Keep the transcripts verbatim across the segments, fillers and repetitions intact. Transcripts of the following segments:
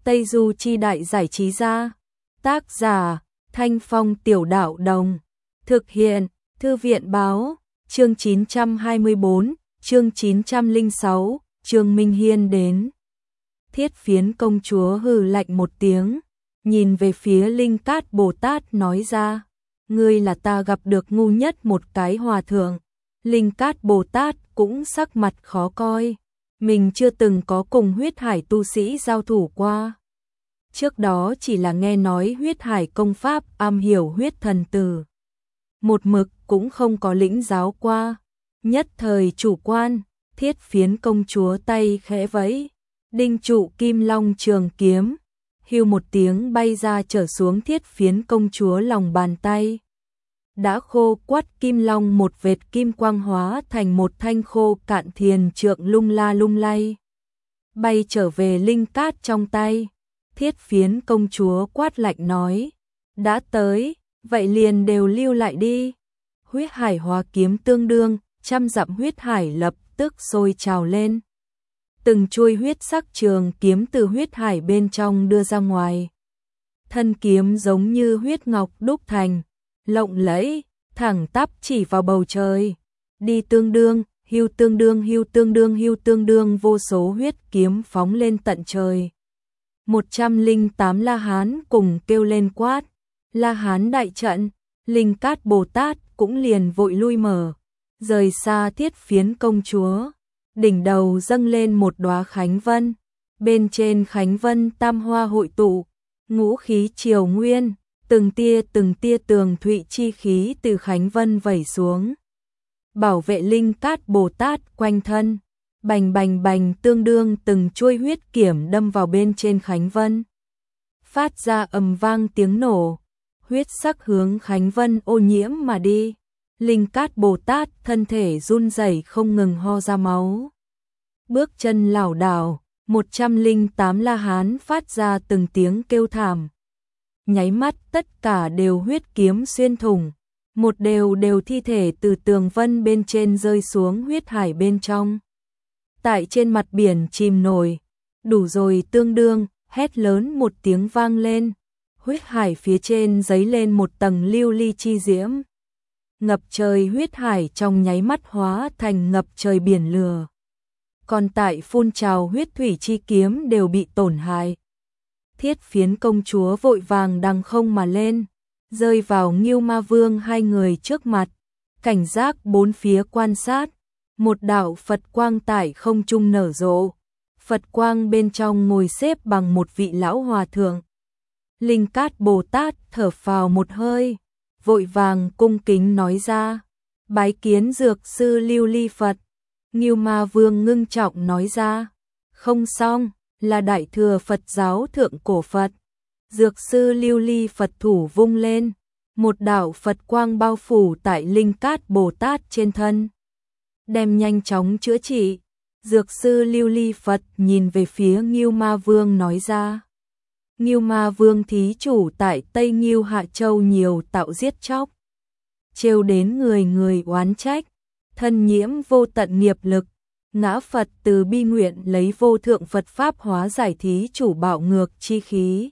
Tây Du Chi Đại Giải Trí Gia. Tác giả Thanh Phong Tiểu Đạo Đồng. Thực hiện Thư viện Báo. Chương chín trăm hai mươi bốn, chương chín trăm lẻ sáu, Trương Minh Hiên đến. Thiết Phiến công chúa hừ lạnh một tiếng, nhìn về phía Linh Cát Bồ Tát nói ra, ngươi là ta gặp được ngu nhất một cái hòa thượng. Linh Cát Bồ Tát cũng sắc mặt khó coi, mình chưa từng có cùng huyết hải tu sĩ giao thủ qua. Trước đó chỉ là nghe nói huyết hải công pháp, am hiểu huyết thần tử. Một mực cũng không có lĩnh giáo qua. Nhất thời chủ quan, Thiết Phiến công chúa tay khẽ vẫy, đinh trụ kim long trường kiếm, hưu một tiếng bay ra trở xuống Thiết Phiến công chúa lòng bàn tay. Đã khô quắt kim long một vệt kim quang hóa thành một thanh khô cạn thiền trượng lung la lung lay, bay trở về Linh Cát trong tay. Thiết Phiến công chúa quát lạnh nói, đã tới, vậy liền đều lưu lại đi. Huyết hải hóa kiếm tương đương, trăm dặm huyết hải lập tức sôi trào lên. Từng chuôi huyết sắc trường kiếm từ huyết hải bên trong đưa ra ngoài. Thân kiếm giống như huyết ngọc đúc thành, lộng lẫy, thẳng tắp chỉ vào bầu trời. Đi tương đương, hưu tương đương, hưu tương đương, hưu tương đương, vô số huyết kiếm phóng lên tận trời. một trăm lẻ tám La Hán cùng kêu lên quát, La Hán đại trận. Linh Cát Bồ Tát cũng liền vội lui mở, rời xa Thiết Phiến công chúa. Đỉnh đầu dâng lên một đóa khánh vân, bên trên khánh vân tam hoa hội tụ, ngũ khí triều nguyên, từng tia từng tia tường thụy chi khí từ khánh vân vẩy xuống, bảo vệ Linh Cát Bồ Tát quanh thân. Bành bành bành, tương đương từng chuôi huyết kiểm đâm vào bên trên khánh vân, phát ra ầm vang tiếng nổ. Huyết sắc hướng khánh vân ô nhiễm mà đi. Linh Cát Bồ Tát thân thể run rẩy không ngừng ho ra máu. Bước chân lảo đảo, một trăm lẻ tám La Hán phát ra từng tiếng kêu thảm. Nháy mắt tất cả đều huyết kiếm xuyên thủng, một đều đều thi thể từ tường vân bên trên rơi xuống huyết hải bên trong. Tại trên mặt biển chìm nổi, đủ rồi tương đương, hét lớn một tiếng vang lên. Huyết hải phía trên giấy lên một tầng lưu ly chi diễm. Ngập trời huyết hải trong nháy mắt hóa thành ngập trời biển lửa. Còn tại phun trào huyết thủy chi kiếm đều bị tổn hại. Thiết Phiến công chúa vội vàng đằng không mà lên, rơi vào Ngưu Ma Vương hai người trước mặt, cảnh giác bốn phía quan sát. Một đạo Phật quang tại không trung nở rộ, Phật quang bên trong ngồi xếp bằng một vị lão hòa thượng. Linh Cát Bồ Tát thở phào một hơi, vội vàng cung kính nói ra, bái kiến dược sư Lưu Ly Phật. Ngưu Ma Vương ngưng trọng nói ra, không xong, là Đại Thừa Phật giáo thượng cổ Phật. Dược sư Lưu Ly Phật thủ vung lên, một đạo Phật quang bao phủ tại Linh Cát Bồ Tát trên thân, đem nhanh chóng chữa trị. Dược sư Lưu Ly Phật nhìn về phía Ngưu Ma Vương nói ra, Ngưu Ma Vương thí chủ tại Tây Ngưu Hạ Châu nhiều tạo giết chóc, trêu đến người người oán trách, thân nhiễm vô tận nghiệp lực, ngã Phật từ bi nguyện lấy vô thượng Phật pháp hóa giải thí chủ bạo ngược chi khí,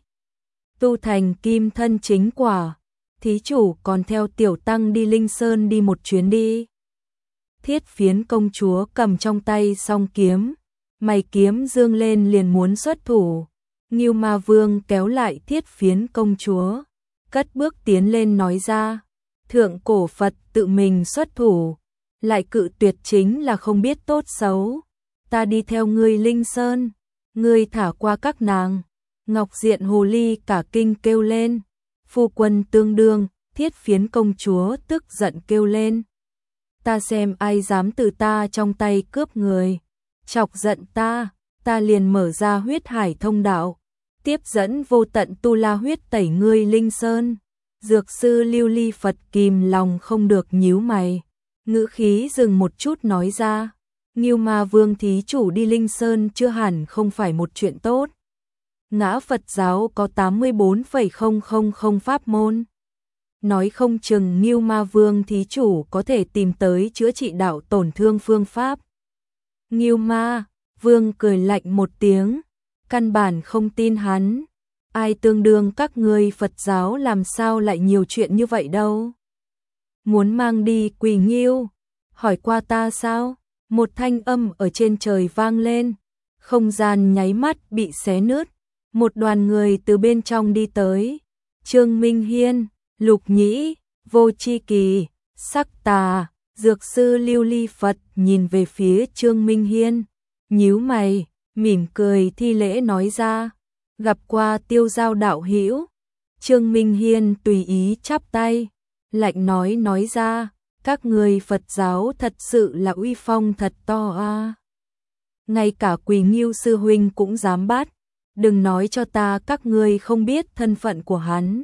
tu thành kim thân chính quả. Thí chủ còn theo tiểu tăng đi Linh Sơn đi một chuyến đi. Thiết Phiến công chúa cầm trong tay song kiếm, mày kiếm dương lên liền muốn xuất thủ. Ngưu Ma Vương kéo lại Thiết Phiến công chúa, cất bước tiến lên nói ra, thượng cổ Phật tự mình xuất thủ, lại cự tuyệt chính là không biết tốt xấu. Ta đi theo ngươi Linh Sơn, ngươi thả qua các nàng. Ngọc Diện Hồ Ly cả kinh kêu lên, phu quân tương đương. Thiết Phiến công chúa tức giận kêu lên, ta xem ai dám từ ta trong tay cướp người, chọc giận ta, ta liền mở ra huyết hải thông đạo, tiếp dẫn vô tận tu la huyết tẩy ngươi Linh Sơn. Dược sư Lưu Ly Phật kìm lòng không được nhíu mày, ngữ khí dừng một chút nói ra, Ngưu Ma Vương thí chủ đi Linh Sơn chưa hẳn không phải một chuyện tốt. Ngã Phật giáo có tám mươi bốn phẩy không không không pháp môn, nói không chừng Ngưu Ma Vương thí chủ có thể tìm tới chữa trị đạo tổn thương phương pháp. Ngưu Ma Vương cười lạnh một tiếng, căn bản không tin hắn. Ai tương đương các ngươi Phật giáo làm sao lại nhiều chuyện như vậy đâu. Muốn mang đi Quỳ Nghiêu, hỏi qua ta sao? Một thanh âm ở trên trời vang lên, không gian nháy mắt bị xé nứt, một đoàn người từ bên trong đi tới. Trương Minh Hiên, Lục Nhĩ, Vô Chi Kỳ, Sắc Tà, Dược sư Lưu Ly Phật nhìn về phía Trương Minh Hiên, nhíu mày, mỉm cười thi lễ nói ra, gặp qua Tiêu Giao đạo hữu. Trương Minh Hiên tùy ý chắp tay, lạnh nói nói ra, các người Phật giáo thật sự là uy phong thật to a. À. Ngay cả Quỳ Nghiêu sư huynh cũng dám bắt, đừng nói cho ta các ngươi không biết thân phận của hắn.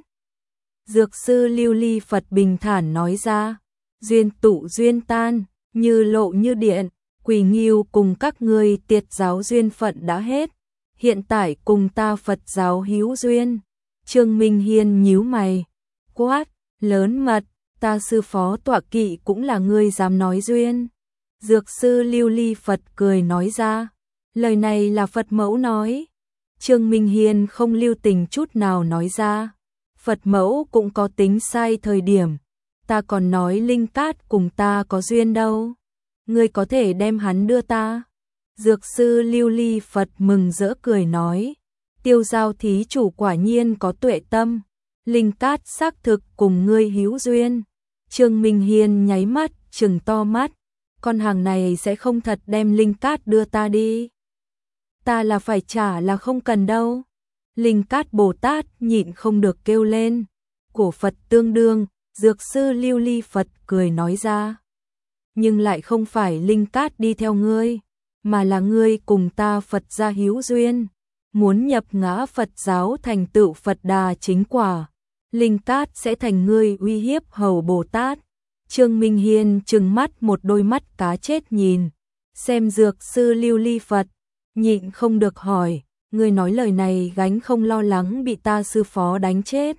Dược sư Lưu Ly Phật bình thản nói ra, duyên tụ duyên tan, như lộ như điện, Quỳ Nghiêu cùng các ngươi Tiệt giáo duyên phận đã hết, hiện tại cùng ta Phật giáo hữu duyên. Trương Minh Hiên nhíu mày, quát, lớn mật, ta sư phó tọa kỵ cũng là ngươi dám nói duyên. Dược sư Lưu Ly Phật cười nói ra, lời này là Phật mẫu nói. Trương Minh Hiên không lưu tình chút nào nói ra, Phật mẫu cũng có tính sai thời điểm, ta còn nói Linh Cát cùng ta có duyên đâu, ngươi có thể đem hắn đưa ta. Dược sư Lưu Ly Phật mừng rỡ cười nói, Tiêu Giao thí chủ quả nhiên có tuệ tâm, Linh Cát xác thực cùng ngươi hữu duyên. Trương Minh Hiên nháy mắt, trừng to mắt, con hàng này sẽ không thật đem Linh Cát đưa ta đi. Ta là phải trả là không cần đâu. Linh Cát Bồ Tát nhịn không được kêu lên, cổ Phật tương đương. Dược sư Lưu Ly Phật cười nói ra, nhưng lại không phải Linh Cát đi theo ngươi, mà là ngươi cùng ta Phật gia hữu duyên, muốn nhập ngã Phật giáo thành tựu Phật đà chính quả, Linh Cát sẽ thành ngươi uy hiếp hầu Bồ Tát. Trương Minh Hiên trừng mắt một đôi mắt cá chết nhìn, xem dược sư Lưu Ly Phật, nhịn không được hỏi, ngươi nói lời này gánh không lo lắng bị ta sư phó đánh chết.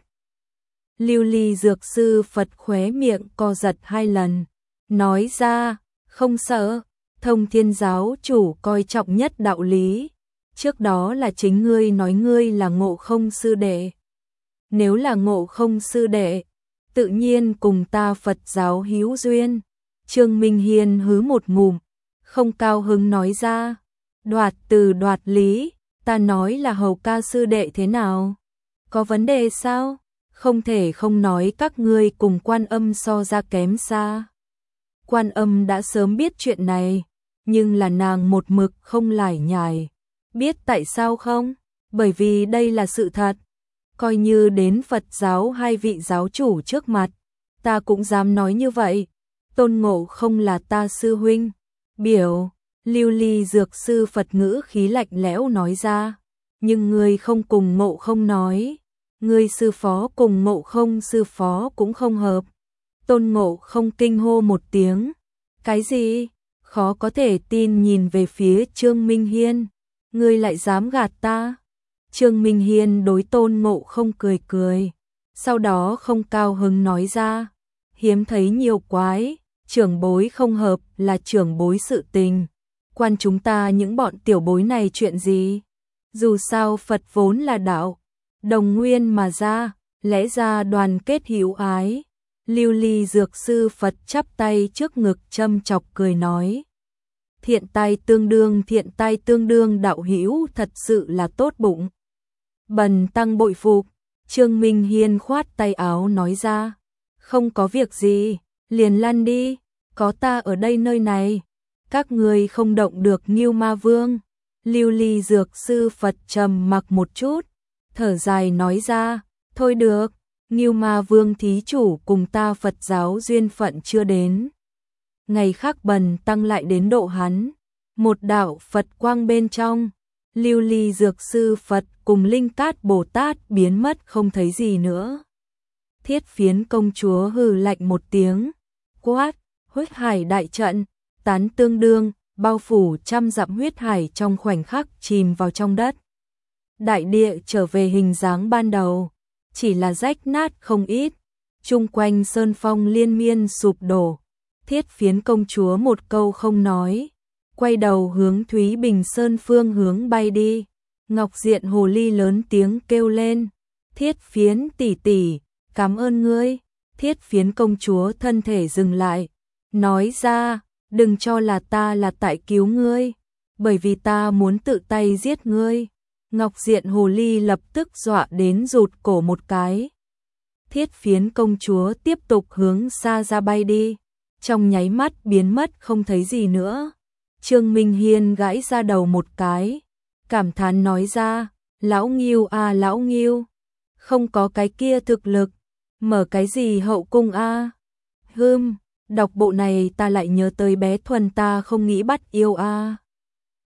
Lưu Ly dược sư Phật khóe miệng co giật hai lần, nói ra, không sợ, Thông Thiên giáo chủ coi trọng nhất đạo lý, trước đó là chính ngươi nói ngươi là Ngộ Không sư đệ. Nếu là Ngộ Không sư đệ, tự nhiên cùng ta Phật giáo hữu duyên. Trương Minh Hiên hứ một ngụm, không cao hứng nói ra, đoạt từ đoạt lý, ta nói là hầu ca sư đệ thế nào? Có vấn đề sao? Không thể không nói các ngươi cùng Quan Âm so ra kém xa. Quan Âm đã sớm biết chuyện này, nhưng là nàng một mực không lải nhải. Biết tại sao không? Bởi vì đây là sự thật. Coi như đến Phật giáo hai vị giáo chủ trước mặt, ta cũng dám nói như vậy. Tôn Ngộ Không là ta sư huynh. Biểu, Lưu Ly dược sư Phật ngữ khí lạnh lẽo nói ra, nhưng ngươi không cùng Ngộ Không nói. Ngươi sư phó cùng Ngộ Không sư phó cũng không hợp. Tôn Ngộ Không kinh hô một tiếng. Cái gì? Khó có thể tin nhìn về phía Trương Minh Hiên. Ngươi lại dám gạt ta? Trương Minh Hiên đối Tôn Ngộ Không cười cười. Sau đó không cao hứng nói ra. Hiếm thấy nhiều quái, trưởng bối không hợp là trưởng bối sự tình. Quan chúng ta những bọn tiểu bối này chuyện gì? Dù sao Phật vốn là đạo, đồng nguyên mà ra, lẽ ra đoàn kết hữu ái. Lưu Ly dược sư Phật chắp tay trước ngực châm chọc cười nói. Thiện tai tương đương thiện tai tương đương đạo hữu thật sự là tốt bụng. Bần tăng bội phục. Trương Minh Hiên khoát tay áo nói ra. Không có việc gì, liền lăn đi, có ta ở đây nơi này. Các người không động được Ngưu Ma Vương. Lưu Ly dược sư Phật trầm mặc một chút, thở dài nói ra, thôi được, Ngưu Ma Vương thí chủ cùng ta Phật giáo duyên phận chưa đến. Ngày khác bần tăng lại đến độ hắn. Một đạo Phật quang bên trong, Lưu Ly dược sư Phật cùng Linh Cát Bồ Tát biến mất không thấy gì nữa. Thiết Phiến công chúa hừ lạnh một tiếng, quát, huyết hải đại trận, tán tương đương, bao phủ trăm dặm huyết hải trong khoảnh khắc chìm vào trong đất. Đại địa trở về hình dáng ban đầu, chỉ là rách nát không ít, chung quanh sơn phong liên miên sụp đổ. Thiết Phiến công chúa một câu không nói, quay đầu hướng Thúy Bình Sơn phương hướng bay đi. Ngọc Diện Hồ Ly lớn tiếng kêu lên, Thiết Phiến tỷ tỷ, cảm ơn ngươi. Thiết Phiến công chúa thân thể dừng lại, nói ra, đừng cho là ta là tại cứu ngươi, bởi vì ta muốn tự tay giết ngươi. Ngọc Diện Hồ Ly lập tức dọa đến rụt cổ một cái. Thiết Phiến công chúa tiếp tục hướng xa ra bay đi, trong nháy mắt biến mất không thấy gì nữa. Trương Minh Hiên gãi ra đầu một cái, cảm thán nói ra, lão Nghiêu a lão Nghiêu, không có cái kia thực lực, mở cái gì hậu cung a? À? Hừm, đọc bộ này ta lại nhớ tới bé Thuần ta không nghĩ bắt yêu a. À.